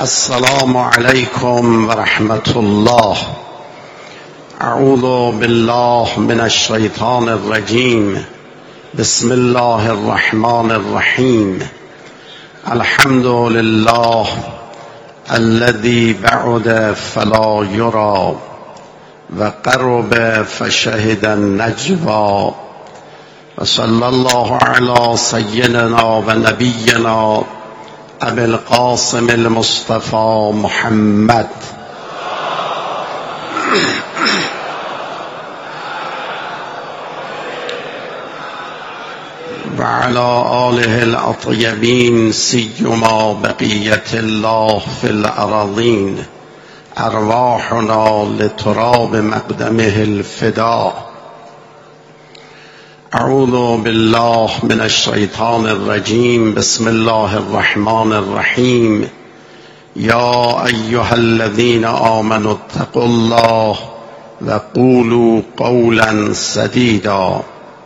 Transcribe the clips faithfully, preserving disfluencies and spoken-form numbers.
السلام علیکم و رحمت الله. اعوذ بالله من الشیطان الرجیم. بسم الله الرحمن الرحیم. الحمد لله الذي بعد فلا يرى و قرب فشهد النجوى و صلی الله علی سیدنا و نبینا ابی القاسم المصطفى محمد و علی آله الاطیبین سیما بقیت الله فی الارضین. ارواحنا لتراب مقدمه الفدا. اعوذ بالله من الشیطان الرجیم. بسم الله الرحمن الرحیم. یا ایها الذین آمنوا اتقوا الله و قولوا قولا سدیدا.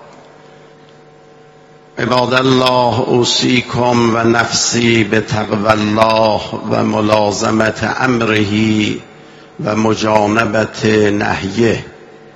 عباد الله، اوصیکم و نفسی بتقوی الله و ملازمت امره و مجانبت نهیه.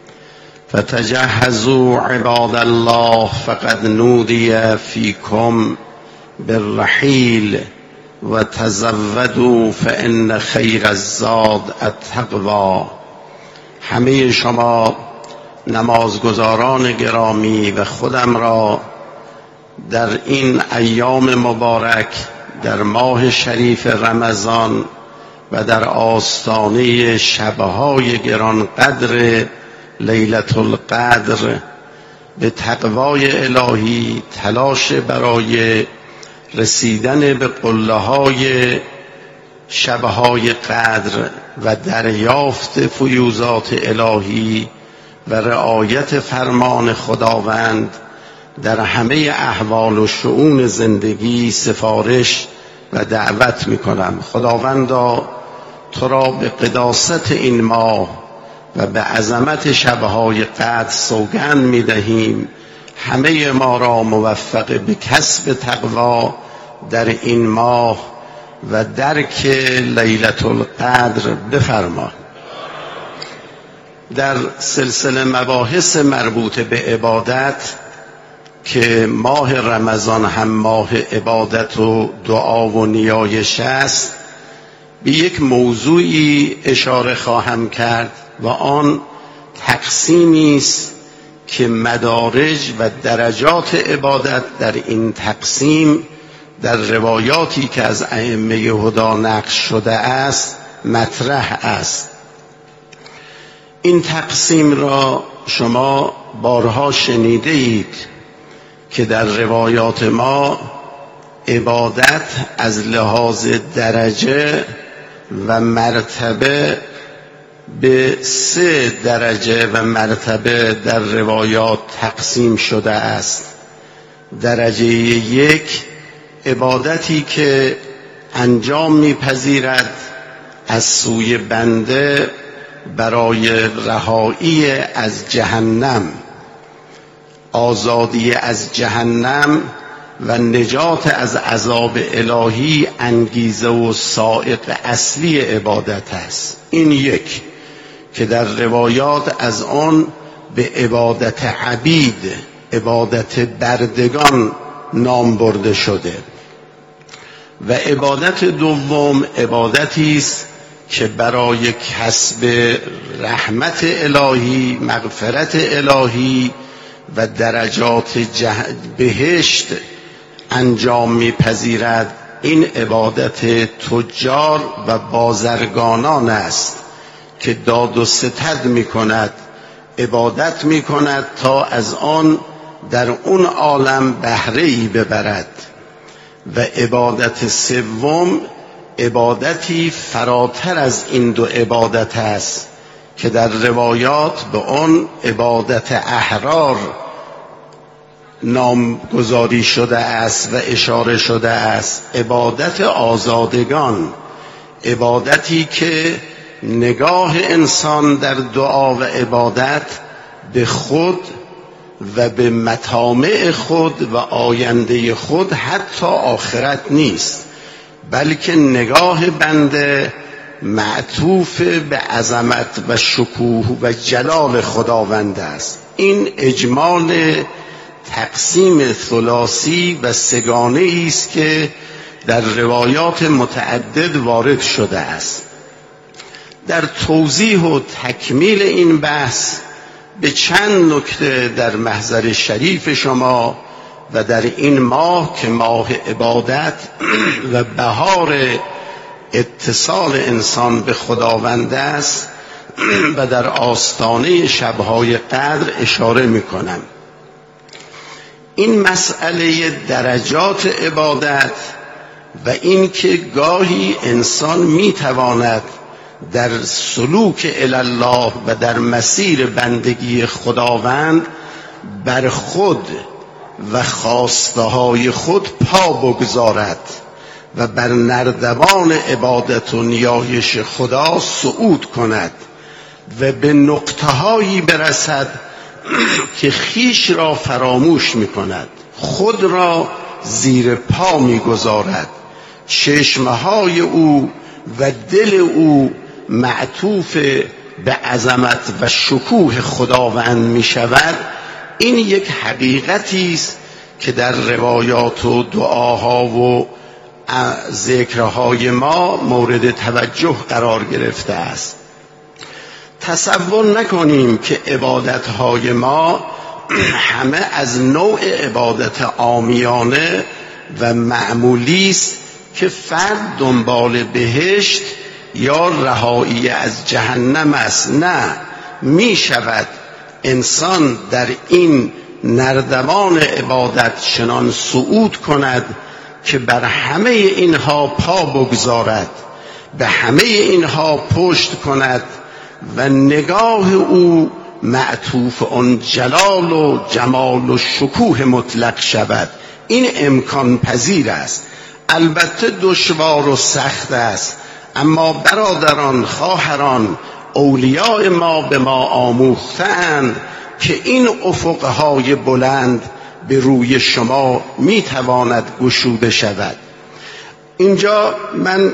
فتجهزوا عباد الله فقد نودی فیکم بالرحیل و تزودوا فان خیر الزاد التقوی. همه شما نمازگزاران گرامی و خودم را در این ایام مبارک، در ماه شریف رمضان و در آستانه شبهای گرانقدر لیلة القدر به تقوای الهی، تلاش برای رسیدن به قله های شبهای قدر و دریافت فیوزات الهی و رعایت فرمان خداوند در همه احوال و شؤون زندگی سفارش و دعوت می کنم. خداوندا، تو را به قداست این ماه و به عظمت شبهای قدر سوگند می دهیم همه ما را موفق به کسب تقوا در این ماه و درک لیلة القدر بفرما. در سلسله مباحث مربوط به عبادت که ماه رمضان هم ماه عبادت و دعا و نیایش است، به یک موضوعی اشاره خواهم کرد و آن تقسیمی است که مدارج و درجات عبادت در این تقسیم در روایاتی که از ائمه هدی نقل شده است مطرح است. این تقسیم را شما بارها شنیده اید که در روایات ما عبادت از لحاظ درجه و مرتبه به سه درجه و مرتبه در روایات تقسیم شده است. درجه یک، عبادتی که انجام می‌پذیرد از سوی بنده برای رهایی از جهنم، آزادی از جهنم و نجات از عذاب الهی انگیزه و سائق اصلی عبادت است. این یک که در روایات از آن به عبادت عبید، عبادت بردگان نام برده شده. و عبادت دوم عبادتی است که برای کسب رحمت الهی، مغفرت الهی و درجات بهشت انجام می‌پذیرد. این عبادت تجار و بازرگانان است که داد و ستد می‌کند، عبادت می‌کند تا از آن در اون عالم بهره‌ای ببرد. و عبادت سوم عبادتی فراتر از این دو عبادت است که در روایات به آن عبادت احرار نامگذاری شده است و اشاره شده است. عبادت آزادگان، عبادتی که نگاه انسان در دعا و عبادت به خود و به مطامع خود و آینده خود حتی آخرت نیست، بلکه نگاه بنده معطوف به عظمت و شکوه و جلال خداوند است. این اجمال تقسیم ثلاثی و سگانه است که در روایات متعدد وارد شده است. در توضیح و تکمیل این بحث به چند نکته در محضر شریف شما و در این ماه که ماه عبادت و بهار اتصال انسان به خداوند است و در آستانه شبهای قدر اشاره می کنم. این مسئله درجات عبادت و این که گاهی انسان می تواند در سلوک الله و در مسیر بندگی خداوند بر خود و خواسته های خود پا بگذارد و بر نردبان عبادت و نیایش خدا صعود کند و به نقطه هایی برسد که خیش را فراموش می کند، خود را زیر پا می گذارد، چشمهای او و دل او معطوف به عظمت و شکوه خداوند می شود. این یک حقیقتی است که در روایات و دعاها و ذکرهای ما مورد توجه قرار گرفته است. تصور نکنیم که عبادتهای ما همه از نوع عبادت عامیانه و معمولی است که فرد دنبال بهشت یا رهایی از جهنم است. نه، می شود انسان در این نردبان عبادت چنان صعود کند که بر همه اینها پا بگذارد، به همه اینها پشت کند و نگاه او معطوف آن جلال و جمال و شکوه مطلق شود. این امکان پذیر است، البته دشوار و سخت است، اما برادران، خواهران، اولیاء ما به ما آموختند که این افقهای بلند به روی شما میتواند گشوده شود. اینجا من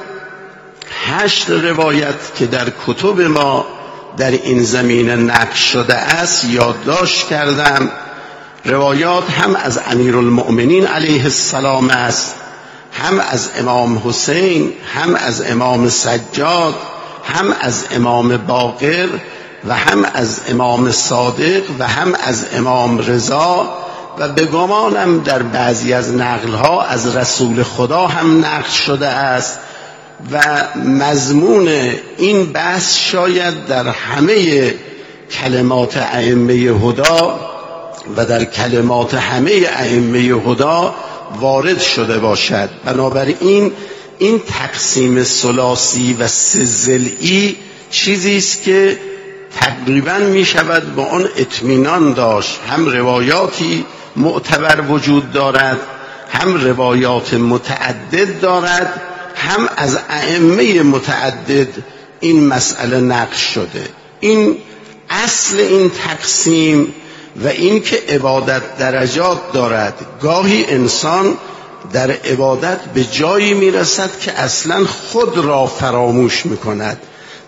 هشت روایت که در کتب ما در این زمینه نقل شده است یادداشت کردم. روایات هم از امیرالمؤمنین علیه السلام است، هم از امام حسین، هم از امام سجاد، هم از امام باقر و هم از امام صادق و هم از امام رضا و به گمانم در بعضی از نقلها از رسول خدا هم نقل شده است. و مضمون این بحث شاید در همه کلمات ائمه هدا و در کلمات همه ائمه هدا وارد شده باشد. بنابراین این تقسیم ثلاثی و سه ضلعی چیزی است که تقریبا می شود با آن اطمینان داشت. هم روایاتی معتبر وجود دارد، هم روایات متعدد دارد، هم از ائمه متعدد این مسئله نقل شده. این اصل این تقسیم و این که عبادت درجات دارد. گاهی انسان در عبادت به جایی میرسد که اصلا خود را فراموش میکند،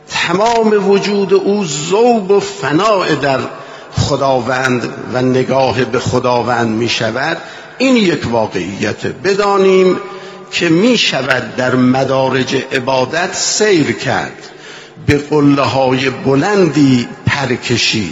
تمام وجود او ذوب و فناء در خداوند و نگاه به خداوند میشود. این یک واقعیت. بدانیم که می شود در مدارج عبادت سیر کرد، به قله های بلندی پر کشید.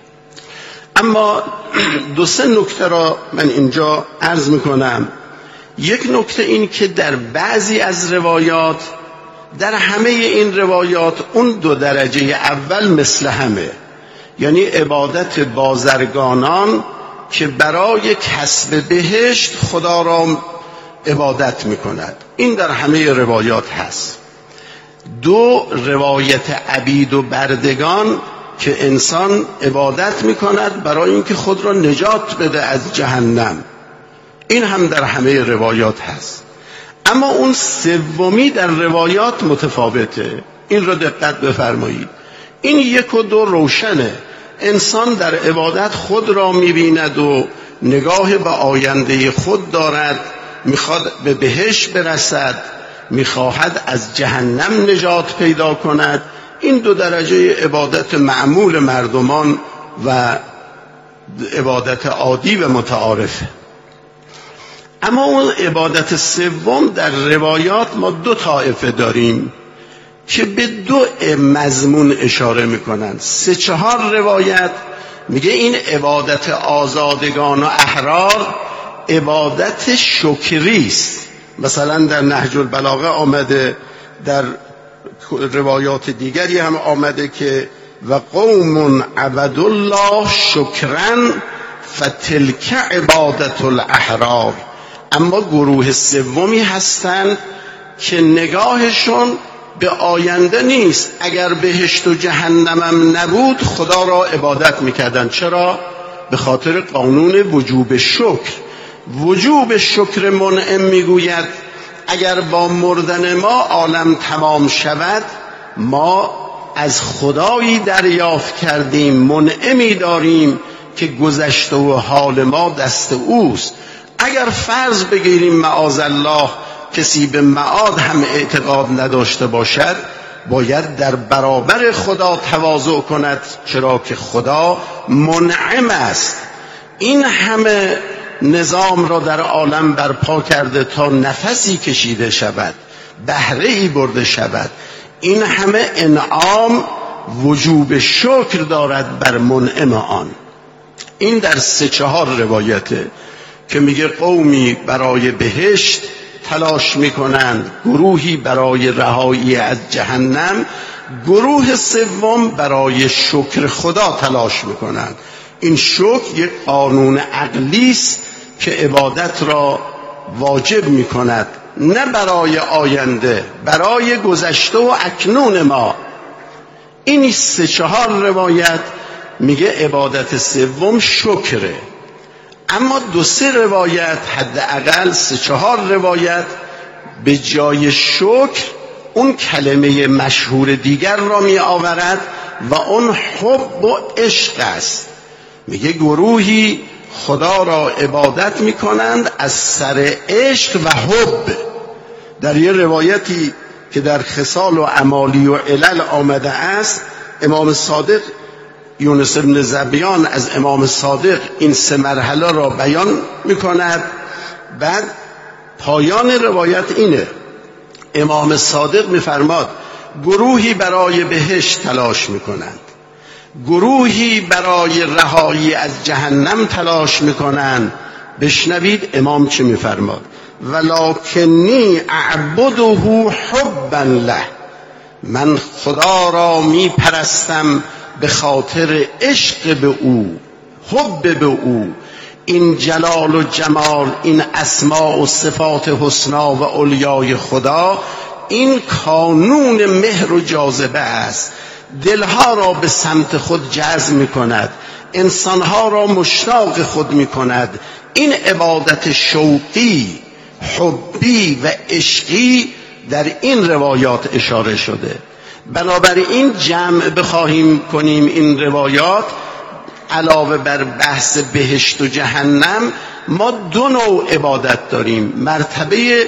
اما دو سه نکته را من اینجا عرض می کنم. یک نکته این که در بعضی از روایات، در همه این روایات اون دو درجه اول مثل همه، یعنی عبادت بازرگانان که برای کسب بهشت خدا را عبادت می کند، این در همه روایات هست. دو، روایت عبید و بردگان که انسان عبادت می کند برای اینکه خود را نجات بده از جهنم، این هم در همه روایات هست. اما اون سومی در روایات متفاوته. این را دقت بفرمایید. این یک و دو روشنه. انسان در عبادت خود را می بیند و نگاه به آینده خود دارد، میخواد به بهشت برسد، میخواهد از جهنم نجات پیدا کند. این دو درجه عبادت معمول مردمان و عبادت عادی و متعارفه. اما اون عبادت سوم در روایات ما دو طایفه داریم که به دو مضمون اشاره میکنن. سه چهار روایت میگه این عبادت آزادگان و احرار عبادت شکری است. مثلا در نهج البلاغه آمده، در روایات دیگری هم آمده که و قوم عبدوا الله شکرا فتلک عبادت الاحرار. اما گروه سومی هستند که نگاهشون به آینده نیست. اگر بهشت و جهنمم نبود خدا را عبادت میکردن. چرا؟ به خاطر قانون وجوب شکر. وجوب شکر منعم میگوید اگر با مردن ما عالم تمام شود، ما از خدایی دریافت کردیم، منعمی داریم که گذشته و حال ما دست اوست. اگر فرض بگیریم معاذالله کسی به معاد هم اعتقاد نداشته باشد، باید در برابر خدا تواضع کند، چرا که خدا منعم است. این همه نظام را در عالم برپا کرده تا نفسی کشیده شود، بهره ای برده شود. این همه انعام وجوب شکر دارد بر منعم آن. این در سه چهار روایته که میگه قومی برای بهشت تلاش میکنند، گروهی برای رهایی از جهنم، گروه سوم برای شکر خدا تلاش میکنند. این شکر یک قانون عقلی است که عبادت را واجب میکند، نه برای آینده، برای گذشته و اکنون ما. این سه چهار روایت میگه عبادت سوم شکره. اما دو سه روایت، حداقل سه چهار روایت، به جای شکر اون کلمه مشهور دیگر را می آورد و اون حب و عشق است. میگه گروهی خدا را عبادت می کنند از سر عشق و حب. در یه روایتی که در خصال و امالی و علل آمده است، امام صادق یونس بن ذبیان از امام صادق این سه مرحله را بیان می کند. بعد پایان روایت اینه، امام صادق می فرماد گروهی برای بهشت تلاش می کنند، گروهی برای رهایی از جهنم تلاش می کنند. بشنوید امام چه می فرماد: ولکنی اعبده حبا له، من خدا را می پرستم به خاطر عشق به او، حب به او. این جلال و جمال، این اسماء و صفات حسنا و علیای خدا، این قانون مهر و جاذبه است. دلها را به سمت خود جذب می کند، انسانها را مشتاق خود می کند. این عبادت شوقی، حبی و عشقی در این روایات اشاره شده. بنابراین جمع بخواهیم کنیم این روایات، علاوه بر بحث بهشت و جهنم، ما دو نوع عبادت داریم. مرتبه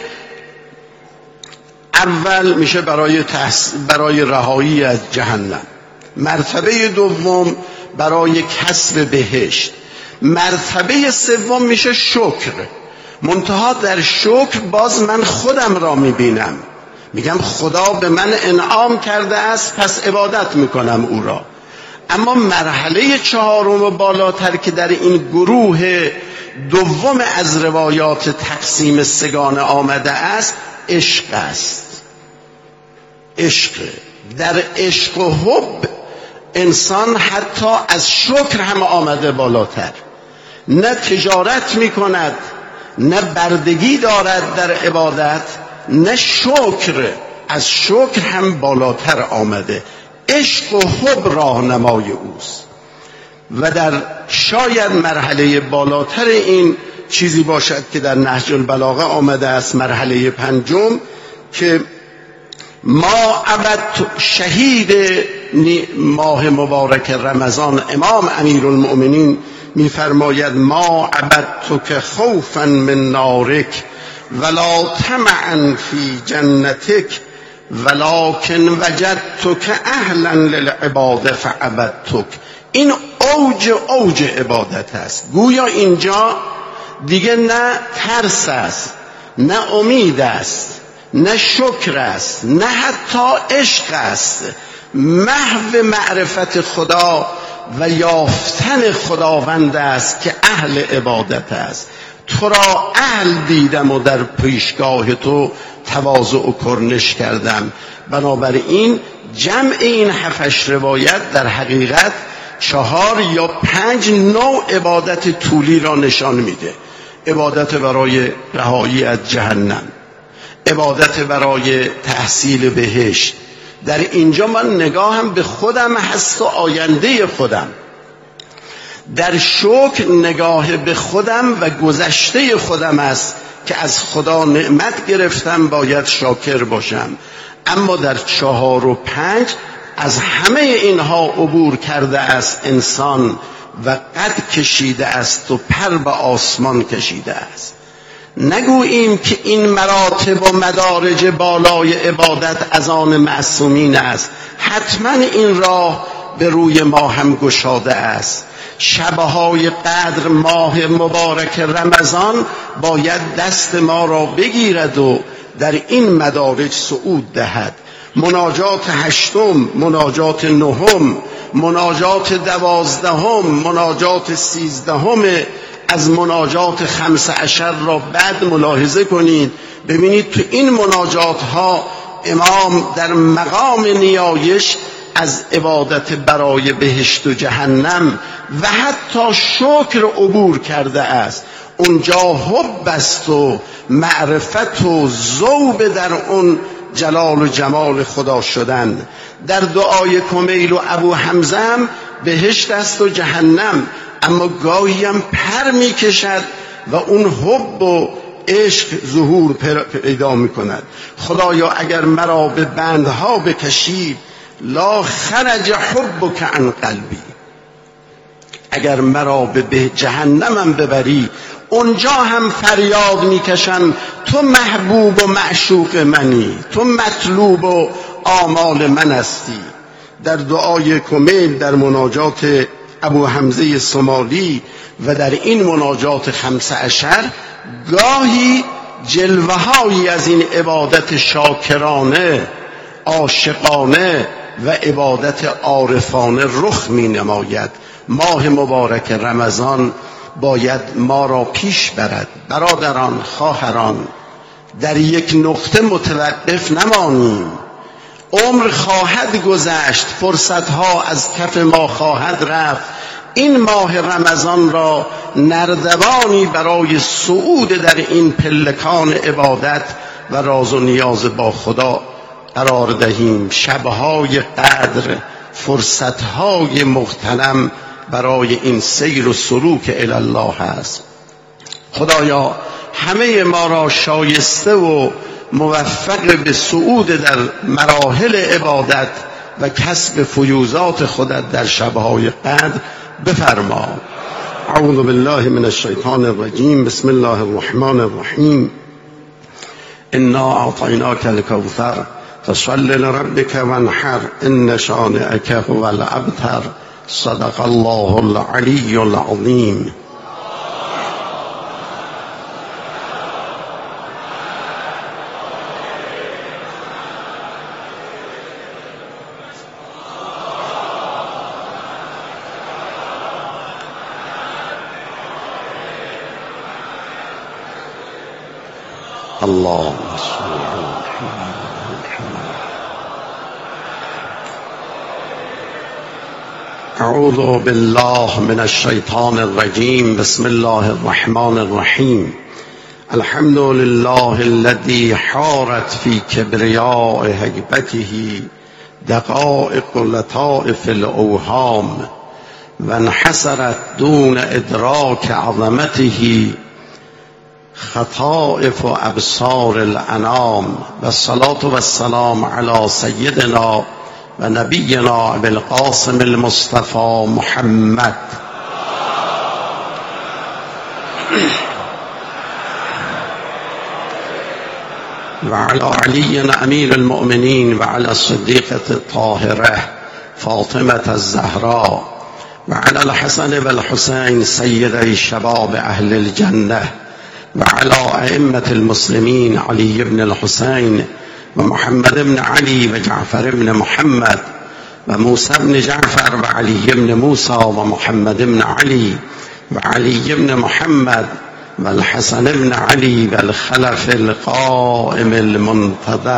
اول میشه برای تحس... برای رهایی از جهنم، مرتبه دوم برای کسب بهشت، مرتبه سوم میشه شکر. منتها در شکر باز من خودم را میبینم، میگم خدا به من انعام کرده است، پس عبادت میکنم او را. اما مرحله چهارم و بالاتر که در این گروه دوم از روایات تقسیم سگانه آمده است، عشق است. عشق، در عشق و حب انسان حتی از شکر هم آمده بالاتر. نه تجارت میکند، نه بردگی دارد در عبادت، نه شکر، از شکر هم بالاتر آمده. عشق و حب راهنمای اوست. و در شاید مرحله بالاتر این چیزی باشد که در نهج البلاغه آمده است، مرحله پنجم، که ما عبد شهید ماه مبارک رمضان، امام امیرالمؤمنین میفرماید ما عبدتک خوفا من نارک ولا طمعا فی جنتک ولکن وجدتک اهلا للعباده فعبدتک. این اوج اوج عبادت است. گویا اینجا دیگه نه ترس است، نه امید است، نه شکر است، نه حتی عشق است. محو معرفت خدا و یافتن خداوند است که اهل عبادت است. تو را اهل دیدم و در پیشگاه تو تواضع و کرنش کردم. بنابراین جمع این هفتش روایت در حقیقت چهار یا پنج نوع عبادت طولی را نشان میده. عبادت برای رهایی از جهنم، عبادت برای تحصیل بهشت. در اینجا من نگاهم به خودم هست و آینده خودم. در شکر نگاه به خودم و گذشته خودم است که از خدا نعمت گرفتم، باید شاکر باشم. اما در چهار و پنج از همه اینها عبور کرده است انسان و قد کشیده است و پر به آسمان کشیده است. نگوییم که این مراتب و مدارج بالای عبادت از آن معصومین است. حتما این راه به روی ما هم گشاده است. شبهای قدر ماه مبارک رمضان باید دست ما را بگیرد و در این مدارج صعود دهد. مناجات هشتم، مناجات نهم، مناجات دوازدهم، مناجات سیزدهم از مناجات خمس عشر را بعد ملاحظه کنید. ببینید تو این مناجات ها امام در مقام نیایش از عبادت برای بهشت و جهنم و حتی شکر عبور کرده است. اونجا حب است و معرفت و ذوب در اون جلال و جمال خدا شدن. در دعای کمیل و ابو حمزه هم بهشت است و جهنم، اما گاهی هم پر می کشد و اون حب و عشق ظهور پیدا می کند. خدایا اگر مرا به بندها بکشید لا خرج حبک عن قلبی. اگر مرا به جهنمم ببری اونجا هم فریاد میکشم تو محبوب و معشوق منی، تو مطلوب و آمال من هستی. در دعای کمیل، در مناجات ابو حمزه سمالی و در این مناجات خمس عشر گاهی جلوه‌هایی از این عبادت شاکرانه، عاشقانه و عبادت عارفانه رخ می نماید. ماه مبارک رمضان باید ما را پیش برد. برادران، خواهران، در یک نقطه متوقف نمانیم. عمر خواهد گذشت، فرصتها از کف ما خواهد رفت. این ماه رمضان را نردبانی برای صعود در این پلکان عبادت و راز و نیاز با خدا قرار دهیم. شبهای قدر، فرصتهای مغتنم برای این سیر و سلوک الی الله است. خدایا همه ما را شایسته و موفق به صعود در مراحل عبادت و کسب فیوزات خودت در شبهای قدر بفرما. اعوذ بالله من الشیطان الرجیم. بسم الله الرحمن الرحیم. انا اعطیناک الکوثر فصل لربک وانحر ان شانئک هو الابتر. صدق الله العلی العظیم. اللهم صل على محمد. اعوذ بالله من الشیطان الرجیم. بسم الله الرحمن الرحیم. الحمد لله الذي حارت في كبرياء هيبته دقائق لطائف الاوهام وانحسرت دون ادراك عظمته خطائف و ابصار الانام. و الصلاة و السلام علی سیدنا و نبینا ابوالقاسم المصطفى محمد. وعلى علي أمير المؤمنين وعلى الصديقة الطاهرة فاطمة الزهراء وعلى الحسن والحسين سيدي شباب أهل الجنة وعلى أئمة المسلمين علي بن الحسين ومحمد بن علي وجعفر بن محمد وموسى بن جعفر وعلي بن موسى ومحمد بن علي وعلي بن محمد والحسن بن علي والخلف القائم المنتظر.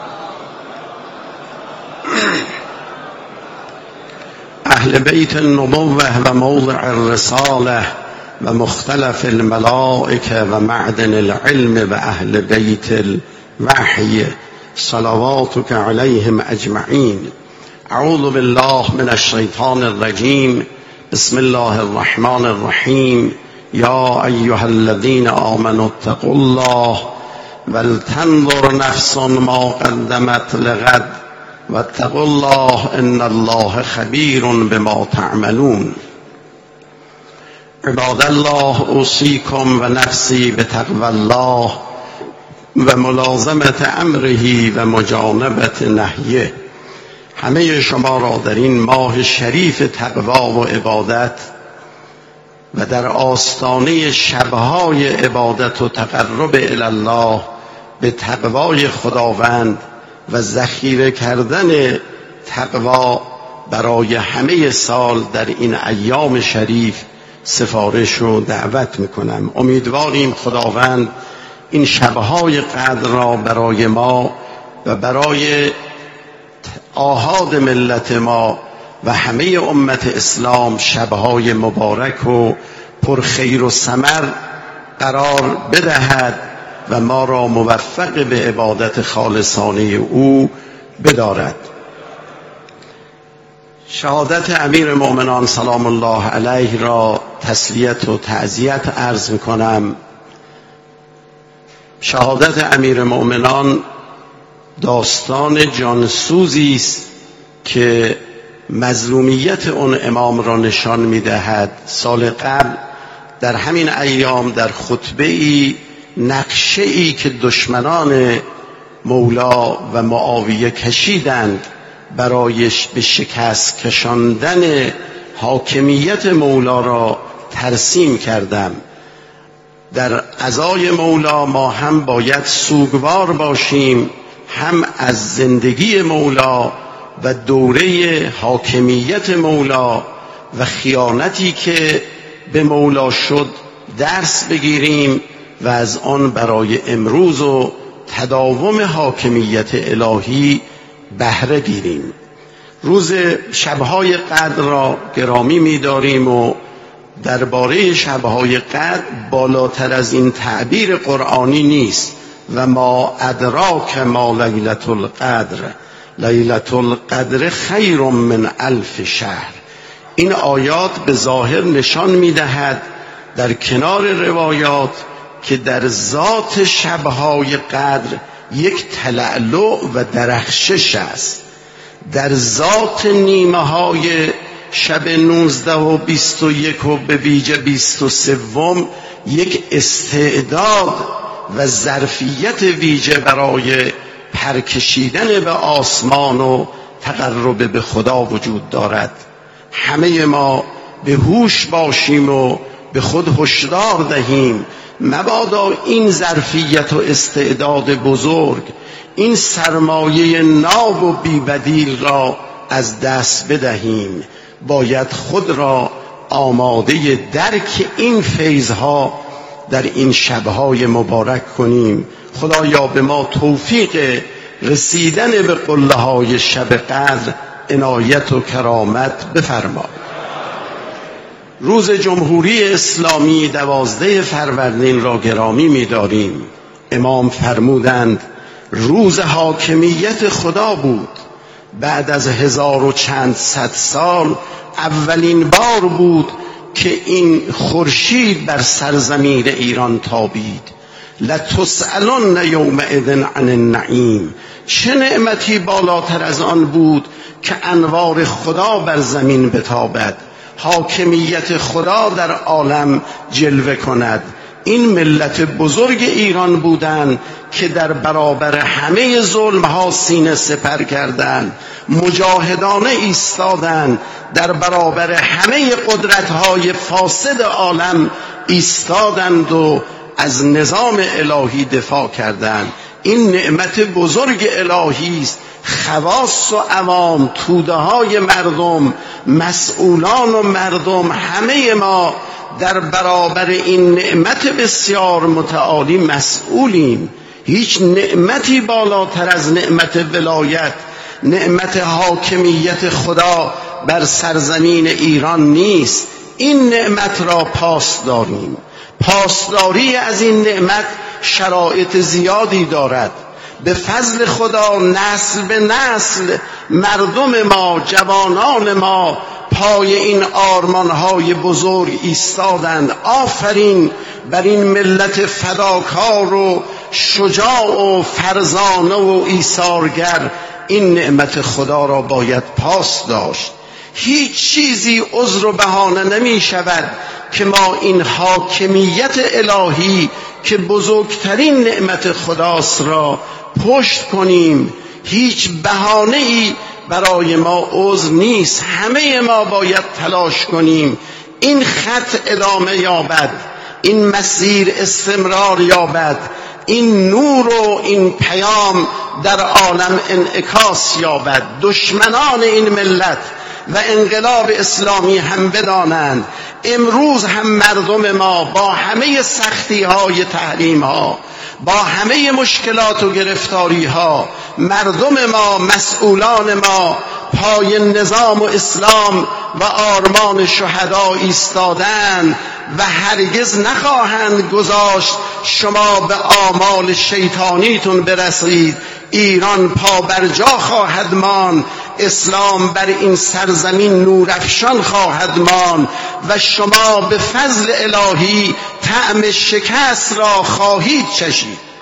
أهل بيت النبوة وموضع الرسالة ومختلف الملائكة ومعدن العلم وأهل بيت الوحي صلواتك عليهم أجمعين. أعوذ بالله من الشيطان الرجيم. بسم الله الرحمن الرحيم. يا أيها الذين آمنوا اتقوا الله ولتنظر نفس ما قدمت لغد واتقوا الله إن الله خبير بما تعملون. عباد الله، أوصيكم ونفسي بتقوى الله وملازمة أمره ومجانبة نهيه. همه شما را در این ماه شریف تقوا و عبادت و در آستانه شبهای عبادت و تقرب الی الله به تقوای خداوند و ذخیره کردن تقوا برای همه سال در این ایام شریف سفارش و دعوت میکنم. امیدواریم خداوند این شبهای قدر را برای ما و برای آحاد ملت ما و همه امت اسلام شبهای مبارک و پرخیر و ثمر قرار بدهد و ما را موفق به عبادت خالصانه او بدارد. شهادت امیر مؤمنان سلام الله علیه را تسلیت و تعزیت عرض می‌کنم. شهادت امیر مؤمنان داستان جانسوزی است که مظلومیت اون امام را نشان می‌دهد. سال قبل در همین ایام در خطبه‌ای نقشه‌ای که دشمنان مولا و معاویه کشیدند برایش به شکست کشاندن حاکمیت مولا را ترسیم کردم. در عزای مولا ما هم باید سوگوار باشیم، هم از زندگی مولا و دوره حاکمیت مولا و خیانتی که به مولا شد درس بگیریم و از آن برای امروز و تداوم حاکمیت الهی بهره گیریم. روز شبهای قدر را گرامی می‌داریم و درباره شبهای قدر بالاتر از این تعبیر قرآنی نیست. و ما ادراک ما لیلة القدر لیلة القدر خیر من الف شهر. این آیات به ظاهر نشان می‌دهد در کنار روایات که در ذات شبهای قدر یک تلألؤ و درخشش است. در ذات نیمه های شب نوزده و بیست و یک و به ویژه بیست و سوم یک استعداد و ظرفیت ویژه برای پرکشیدن به آسمان و تقرب به خدا وجود دارد. همه ما به هوش باشیم و به خود هشدار دهیم مبادا این ظرفیت و استعداد بزرگ، این سرمایه ناب و بی‌بدیل را از دست بدهیم. باید خود را آماده درک این فیضها در این شبهای مبارک کنیم. خدایا به ما توفیق رسیدن به قله های شب قدر عنایت و کرامت بفرما. روز جمهوری اسلامی دوازده فروردین را گرامی می‌داریم. امام فرمودند روز حاکمیت خدا بود. بعد از هزار و چند صد سال اولین بار بود که این خورشید بر سرزمین ایران تابید. لتسألن یومئذ عن النعیم. چه نعمتی بالاتر از آن بود که انوار خدا بر زمین بتابد، حاکمیت خدا در عالم جلوه کند. این ملت بزرگ ایران بودند که در برابر همه ظلم ها سینه سپر کردند، مجاهدانه ایستادند، در برابر همه قدرت های فاسد عالم ایستادند و از نظام الهی دفاع کردند. این نعمت بزرگ الهی است. خواص و عوام، توده های مردم، مسئولان و مردم، همه ما در برابر این نعمت بسیار متعالی مسئولیم. هیچ نعمتی بالاتر از نعمت ولایت، نعمت حاکمیت خدا بر سرزمین ایران نیست. این نعمت را پاس داریم. پاسداری از این نعمت شرایط زیادی دارد. به فضل خدا نسل به نسل مردم ما، جوانان ما پای این آرمانهای بزرگ ایستادند. آفرین بر این ملت فداکار و شجاع و فرزانه و ایثارگر. این نعمت خدا را باید پاس داشت. هیچ چیزی عذر و بهانه نمی شود که ما این حاکمیت الهی که بزرگترین نعمت خداست را پشت کنیم. هیچ بهانه‌ای برای ما عذر نیست. همه ما باید تلاش کنیم این خط ادامه یابد، این مسیر استمرار یابد، این نور و این پیام در عالم انعکاس یابد. دشمنان این ملت و انقلاب اسلامی هم بدانند امروز هم مردم ما با همه سختی های تحریم ها، با همه مشکلات و گرفتاری ها، مردم ما، مسئولان ما پای نظام و اسلام و آرمان شهدا ایستادند و هرگز نخواهند گذاشت شما به آمال شیطانیتون برسید. ایران پا بر جا خواهد ماند، اسلام بر این سرزمین نورافشان خواهد ماند و شما به فضل الهی طعم شکست را خواهید چشید.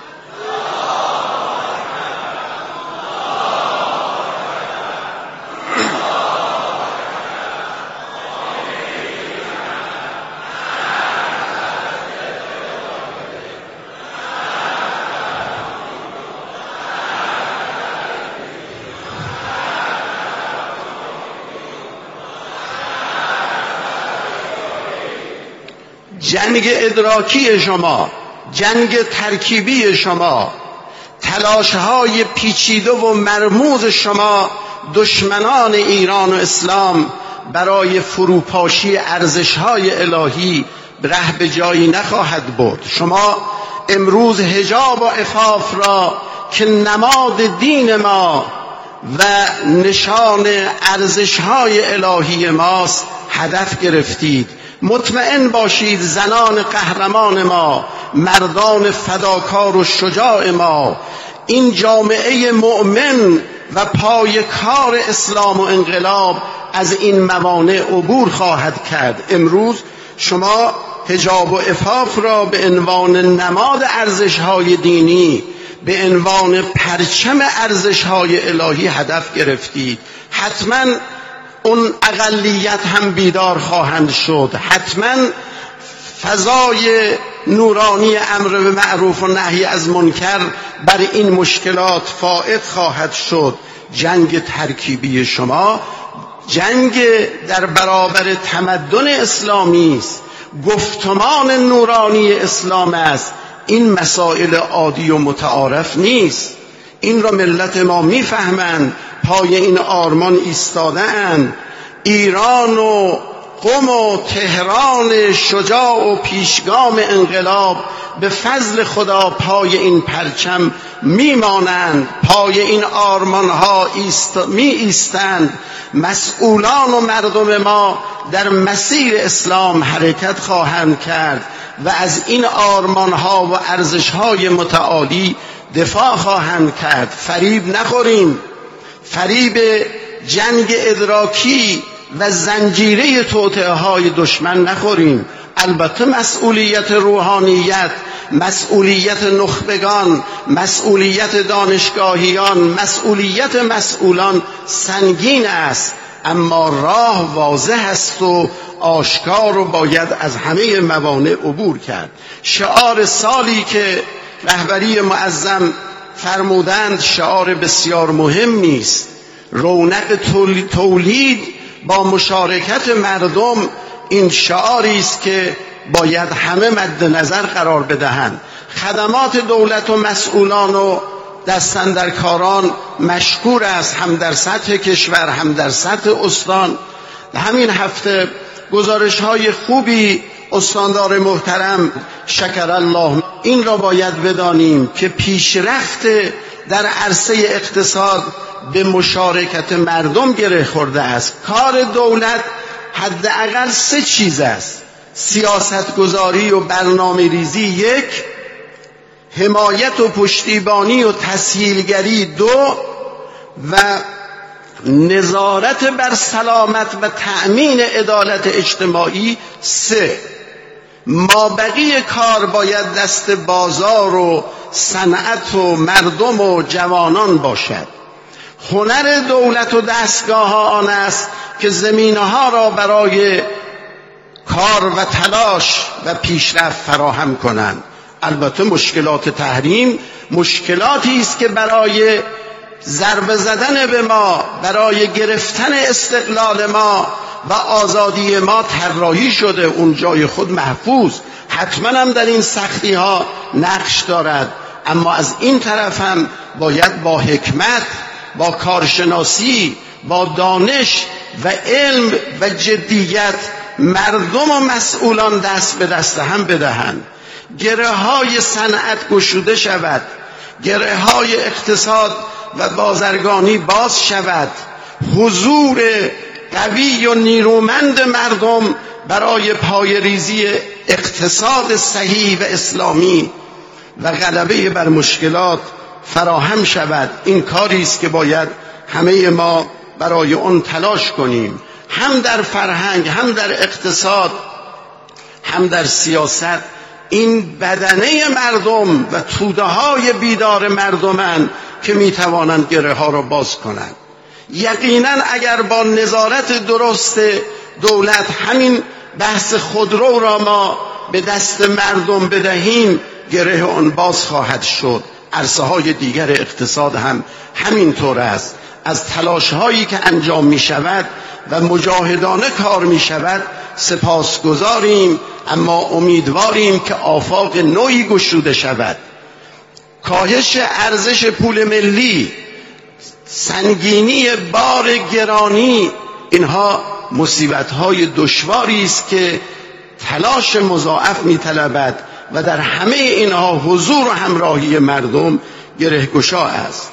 جنگ ادراکی شما، جنگ ترکیبی شما، تلاش‌های پیچیده و مرموز شما، دشمنان ایران و اسلام برای فروپاشی ارزش‌های الهی ره به جایی نخواهد برد. شما امروز حجاب و عفاف را که نماد دین ما و نشان ارزش‌های الهی ماست هدف گرفتید. مطمئن باشید زنان قهرمان ما، مردان فداکار و شجاع ما، این جامعه مؤمن و پایه‌کار اسلام و انقلاب از این موانع عبور خواهد کرد. امروز شما حجاب و عفاف را به عنوان نماد ارزش‌های دینی، به عنوان پرچم ارزش‌های الهی هدف گرفتید. حتماً اون اقلیت هم بیدار خواهند شد. حتما فضای نورانی امر به معروف و نهی از منکر بر این مشکلات فائق خواهد شد. جنگ ترکیبی شما جنگ در برابر تمدن اسلامی است، گفتمان نورانی اسلام است. این مسائل عادی و متعارف نیست. این را ملت ما میفهمند، پای این آرمان ایستاده اند. ایران و قم و تهران شجاع و پیشگام انقلاب به فضل خدا پای این پرچم میمانند، پای این آرمانها ایست می ایستند. مسئولان و مردم ما در مسیر اسلام حرکت خواهند کرد و از این آرمانها و ارزشهای متعالی دفاع خواهند کرد. فریب نخوریم، فریب جنگ ادراکی و زنجیره توطئه های دشمن نخوریم. البته مسئولیت روحانیت، مسئولیت نخبگان، مسئولیت دانشگاهیان، مسئولیت مسئولان سنگین است، اما راه واضح است و آشکار و باید از همه موانع عبور کرد. شعار سالی که رهبری معظم فرمودند شعار بسیار مهمی است. رونق تولید با مشارکت مردم، این شعاری است که باید همه مد نظر قرار بدهند. خدمات دولت و مسئولان و دستاندرکاران مشکور است، هم در سطح کشور هم در سطح استان. همین هفته گزارش های خوبی استاندار محترم شکر الله. این را باید بدانیم که پیشرفت در عرصه اقتصاد به مشارکت مردم گره خورده است. کار دولت حداقل سه چیز است: سیاست گذاری و برنامه ریزی یک، حمایت و پشتیبانی و تسهیلگری دو، و نظارت بر سلامت و تأمین عدالت اجتماعی سه. مابقی کار باید دست بازار و صنعت و مردم و جوانان باشد. هنر دولت و دستگاه ها آن است که زمینه ها را برای کار و تلاش و پیشرفت فراهم کنند. البته مشکلات تحریم مشکلاتی است که برای ضربه زدن به ما، برای گرفتن استقلال ما و آزادی ما طراحی شده، اون جای خود محفوظ، حتما هم در این سختی ها نقش دارد. اما از این طرف هم باید با حکمت، با کارشناسی، با دانش و علم و جدیت مردم و مسئولان دست به دست هم بدهند. گره های صنعت گشوده شود، گره های اقتصاد و بازرگانی باز شود، حضور قوی و نیرومند مردم برای پایه‌ریزی اقتصاد صحیح و اسلامی و غلبه بر مشکلات فراهم شود. این کاری است که باید همه ما برای اون تلاش کنیم، هم در فرهنگ، هم در اقتصاد، هم در سیاست. این بدنه مردم و توده های بیدار مردمند که میتوانند گره ها را باز کنند. یقینا اگر با نظارت درست دولت همین بحث خودرو را ما به دست مردم بدهیم، گره آن باز خواهد شد. عرصه های دیگر اقتصاد هم همین طور است. از تلاش هایی که انجام می شود و مجاهدانه کار می شود سپاسگزاریم، اما امیدواریم که آفاق نوعی گشوده شود. کاهش ارزش پول ملی، سنگینی بار گرانی، اینها مصیبت‌های دشواری است که تلاش مضاعف می‌طلبد و در همه اینها حضور و همراهی مردم گره‌گشا است.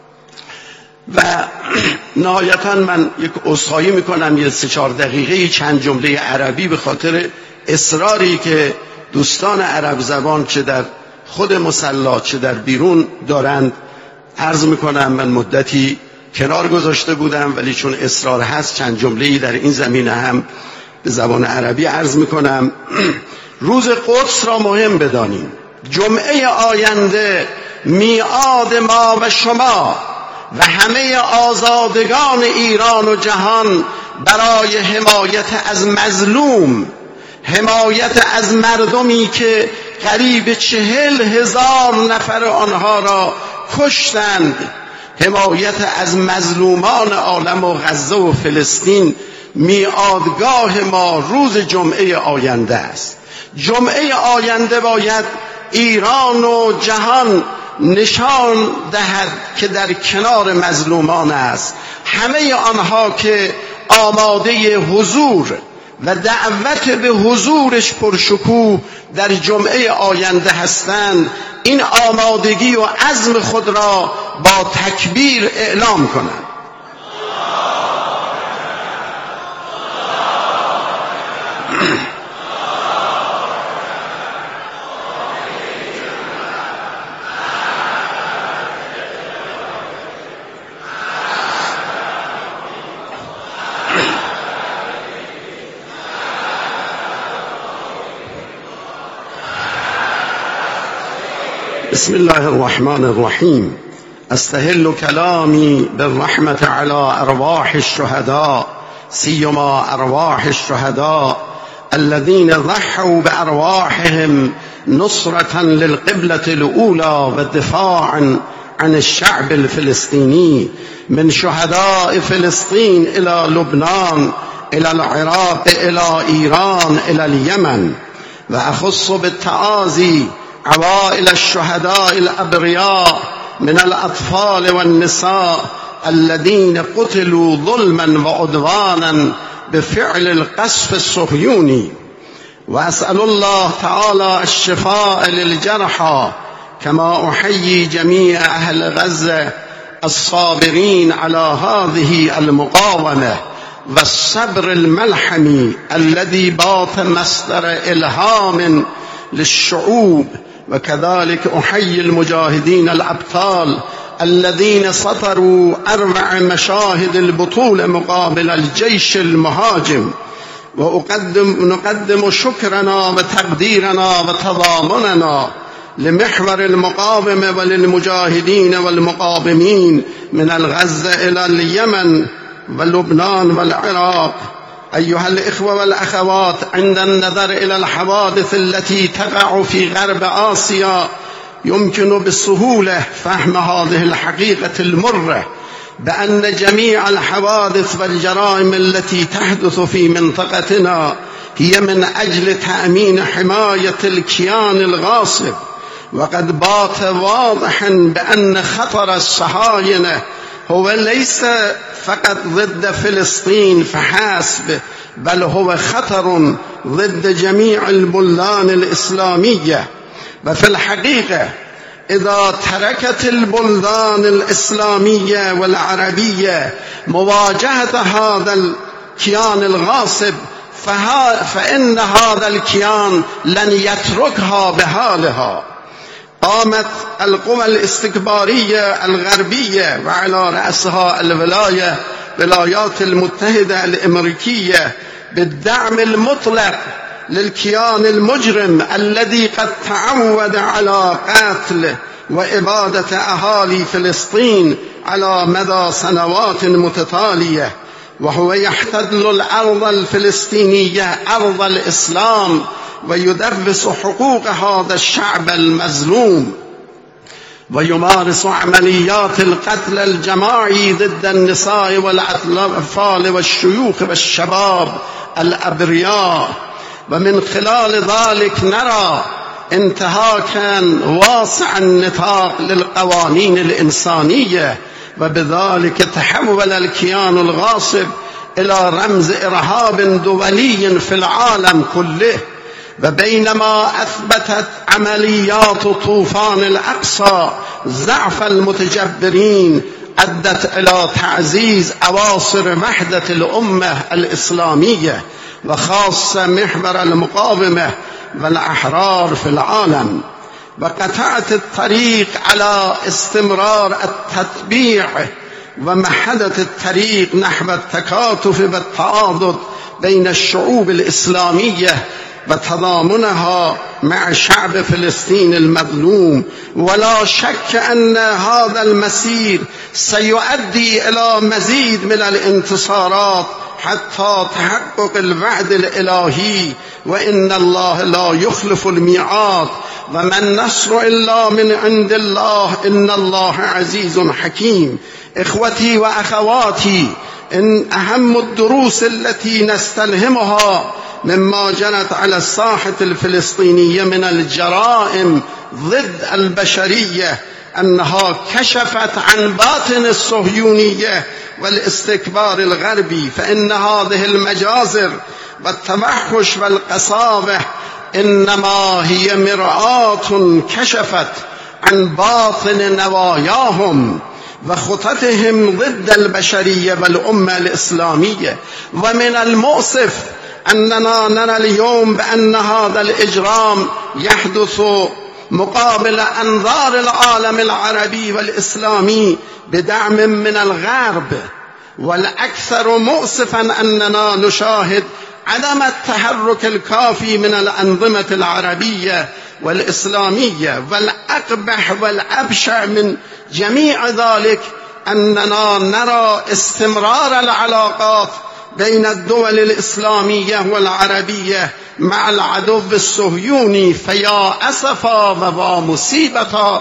و نهایتاً من یک عذرخواهی می‌کنم، یه سه چهار دقیقه چند جمله عربی به خاطر اصراری که دوستان عرب زبان چه در خود مصلی چه در بیرون دارند عرض میکنم. من مدتی کنار گذاشته بودم، ولی چون اصرار هست چند جمله‌ای در این زمینه هم به زبان عربی عرض میکنم. روز قدس را مهم بدانیم. جمعه آینده میعاد ما و شما و همه آزادگان ایران و جهان برای حمایت از مظلوم، حمایت از مردمی که قریب چهل هزار نفر آنها را کشتند، حمایت از مظلومان عالم و غزه و فلسطین، میعادگاه ما روز جمعه آینده است. جمعه آینده باید ایران و جهان نشان دهد که در کنار مظلومان است. همه آنها که آماده حضور و دعوت به حضورش پرشکوه در جمعه آینده هستند، این آمادگی و عزم خود را با تکبیر اعلام کنند. بسم الله الرحمن الرحیم. استهل کلامی بالرحمة على ارواح الشهداء سيما أرواح الشهداء الذين ضحوا بأرواحهم نصرة للقبلة الأولى ودفاعا عن الشعب الفلسطيني، من شهداء فلسطين إلى لبنان إلى العراق إلى إيران إلى اليمن. وأخص بالتعازي عوائل الشهداء الأبرياء من الأطفال والنساء الذين قتلوا ظلما وعدوانا بفعل القصف الصهيوني. وأسأل الله تعالى الشفاء للجرحى، كما أحيي جميع أهل غزة الصابرين على هذه المقاومة والصبر الملحمي الذي بات مصدر إلهام للشعوب. وكذلك أحيي المجاهدين الأبطال الذين سطروا أربع مشاهد البطولة مقابل الجيش المهاجم. وأقدم نقدم شكرنا وتقديرنا وتضامننا لمحور المقاومة وللمجاهدين والمقاومين من الغزة إلى اليمن ولبنان والعراق. أيها الإخوة والأخوات، عند النظر إلى الحوادث التي تقع في غرب آسيا يمكن بسهولة فهم هذه الحقيقة المرة، بأن جميع الحوادث والجرائم التي تحدث في منطقتنا هي من أجل تأمين حماية الكيان الغاصب. وقد بات واضحا بأن خطر الصهاينة هو ليس فقط ضد فلسطين فحسب، بل هو خطر ضد جميع البلدان الإسلامية. وفي الحقيقة إذا تركت البلدان الإسلامية والعربية مواجهة هذا الكيان الغاصب فإن هذا الكيان لن يتركها بحالها. قامت القوى الاستكبارية الغربية وعلى رأسها الولاية الولايات المتحدة الأمريكية بالدعم المطلق للكيان المجرم الذي قد تعود على قتل وإبادة أهالي فلسطين على مدى سنوات متتالية، وهو يحتل الأرض الفلسطينية أرض الإسلام ويدرس حقوق هذا الشعب المظلوم، ويمارس عمليات القتل الجماعي ضد النساء والأطفال والشيوخ والشباب الأبرياء. ومن خلال ذلك نرى انتهاكا واسع النطاق للقوانين الإنسانية، وبذلك تحول الكيان الغاصب إلى رمز إرهاب دولي في العالم كله. وبينما أثبتت عمليات طوفان الأقصى ضعف المتجبرين أدت إلى تعزيز أواصر وحدة الأمة الإسلامية وخاصة محور المقاومة والأحرار في العالم، وقطعت الطريق على استمرار التتبيع ومهدت الطريق نحو التكاتف والتعاضد بين الشعوب الإسلامية وتضامنها مع شعب فلسطين المظلوم. ولا شك أن هذا المسير سيؤدي إلى مزيد من الانتصارات حتى تحقق الوعد الإلهي، وإن الله لا يخلف الميعاد، وما النصر إلا من عند الله، إن الله عزيز حكيم. إخوتي وأخواتي، إن أهم الدروس التي نستلهمها مما جرت على الساحة الفلسطينية من الجرائم ضد البشرية أنها كشفت عن باطن الصهيونية والاستكبار الغربي، فإن هذه المجازر والتوحش والقساوة إنما هي مرآة كشفت عن باطن نواياهم وخططهم ضد البشرية والأمة الإسلامية. ومن المؤسف أننا نرى اليوم بأن هذا الإجرام يحدث مقابل أنظار العالم العربي والإسلامي بدعم من الغرب. والأكثر مؤسفا أننا نشاهد عدم التحرك الكافي من الأنظمة العربية والإسلامية. والأقبح والأبشع من جميع ذلك أننا نرى استمرار العلاقات بين الدول الإسلامية والعربية مع العدو الصهيوني، فيا أسفا ومصيبتا.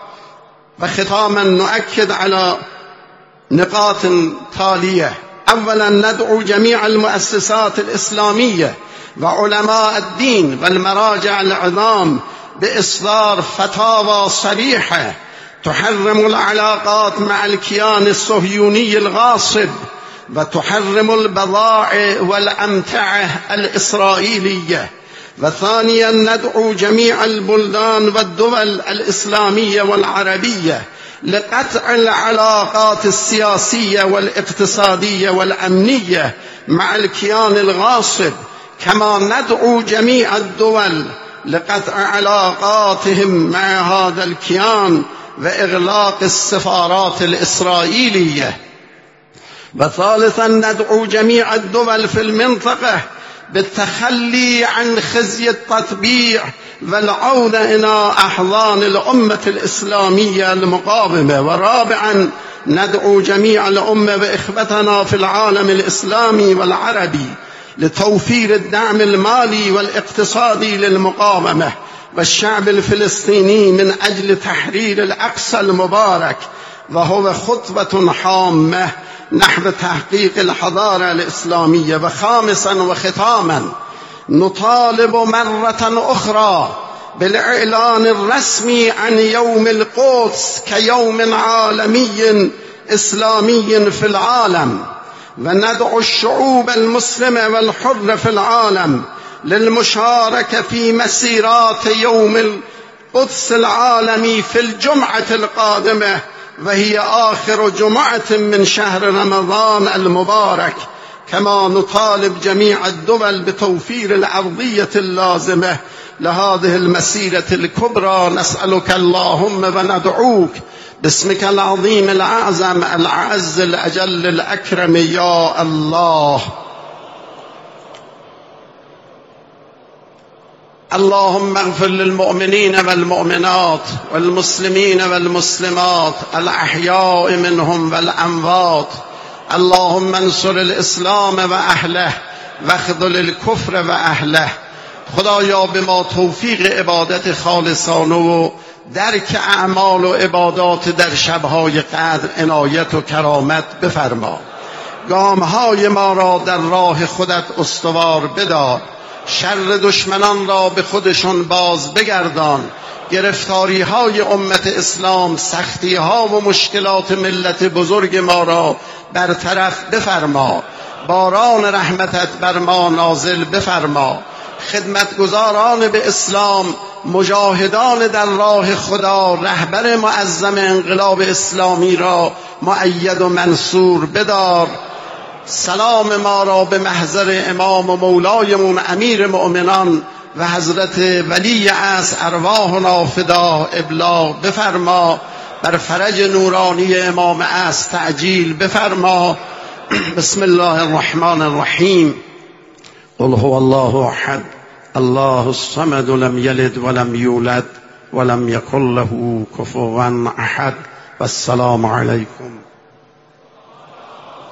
وختاما نؤكد على نقاط تالية. أولا، ندعو جميع المؤسسات الإسلامية وعلماء الدين والمراجع العظام بإصدار فتاوى صريحة تحرم العلاقات مع الكيان الصهيوني الغاصب وتحرم البضائع والأمتعة الإسرائيلية. وثانيا، ندعو جميع البلدان والدول الإسلامية والعربية لقطع العلاقات السياسية والاقتصادية والأمنية مع الكيان الغاصب، كما ندعو جميع الدول لقطع علاقاتهم مع هذا الكيان وإغلاق السفارات الإسرائيلية. وثالثا، ندعو جميع الدول في المنطقة بالتخلي عن خزي التطبيع والعودة إلى أحضان الأمة الإسلامية المقاومة. ورابعا، ندعو جميع الأمة وإخوتنا في العالم الإسلامي والعربي لتوفير الدعم المالي والاقتصادي للمقاومة والشعب الفلسطيني من أجل تحرير الأقصى المبارك، وهو خطوة حامة نحو تحقيق الحضارة الإسلامية. وخامسا وختاما، نطالب مرة أخرى بالإعلان الرسمي عن يوم القدس كيوم عالمي إسلامي في العالم، وندعو الشعوب المسلمة والحرة في العالم للمشاركة في مسيرات يوم القدس العالمي في الجمعة القادمة، وهي آخر جمعة من شهر رمضان المبارك. كما نطالب جميع الدول بتوفير الأرضية اللازمة لهذه المسيرة الكبرى. نسألك اللهم وندعوك باسمك العظيم الأعظم الأعز الأجل الأكرم يا الله. اللهم اغفر للمؤمنين والمؤمنات والمسلمين والمسلمات الأحياء منهم والأموات. اللهم انصر الإسلام وأهله واخذل الكفر وأهله. خدایا به ما توفیق عبادت خالصانه و درک اعمال و عبادات در شبهای قدر عنایت و کرامت بفرما. گامهای ما را در راه خودت استوار بدار. شر دشمنان را به خودشون باز بگردان. گرفتاری های امت اسلام، سختی ها و مشکلات ملت بزرگ ما را برطرف بفرما. باران رحمتت بر ما نازل بفرما. خدمتگزاران به اسلام، مجاهدان در راه خدا، رهبر معظم انقلاب اسلامی را مؤید و منصور بدار. سلام ما را به محضر امام و مولایمون امیر مؤمنان و حضرت ولی عصر ارواحنا فدا ابلاغ بفرما. بر فرج نورانی امام عصر تعجیل بفرما. بسم الله الرحمن الرحیم. قل هو الله احد الله الصمد لم یلد ولم یولد ولم یکن له کفوا احد. والسلام علیکم.